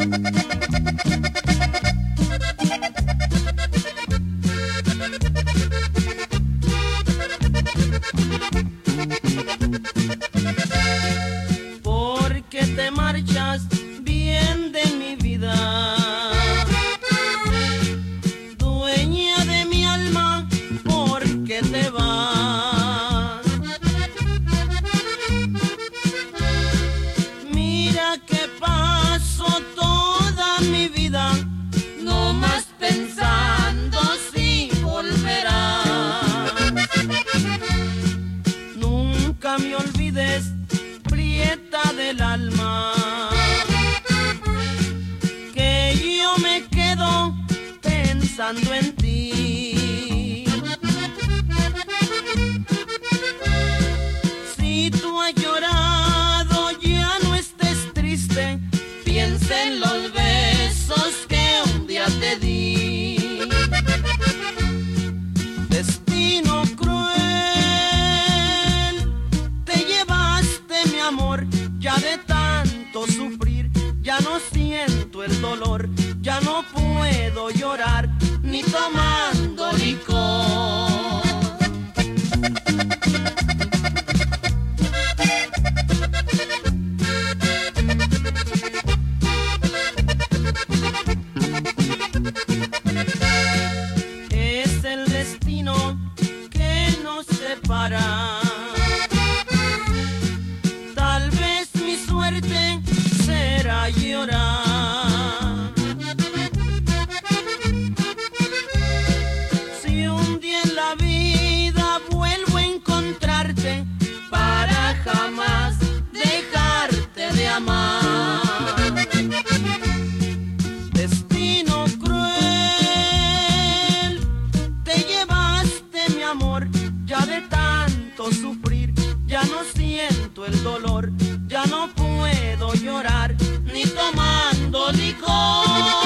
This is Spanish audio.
Porque te marchas bien de mi vida, dueña de mi alma, porque te vas. Mira que paso toda mi vida no más pensando si volverás. Nunca me olvides, prieta del alma, que yo me quedo pensando en ti. Si tú has llorado, ya no estés triste, piensa en los besos que un día te di. Destino cruel, te llevaste mi amor, ya de tanto sufrir, ya no siento el dolor, ya no puedo llorar, ni tomando licor. Es el destino que nos separa. Tal vez mi suerte será llorar. Si un día en la vida vuelvo a encontrarte, para jamás dejarte de amar. Destino cruel, te llevaste mi amor, ya de tanto sufrir, ya no siento el dolor, ya no puedo llorar, ni tomando licor.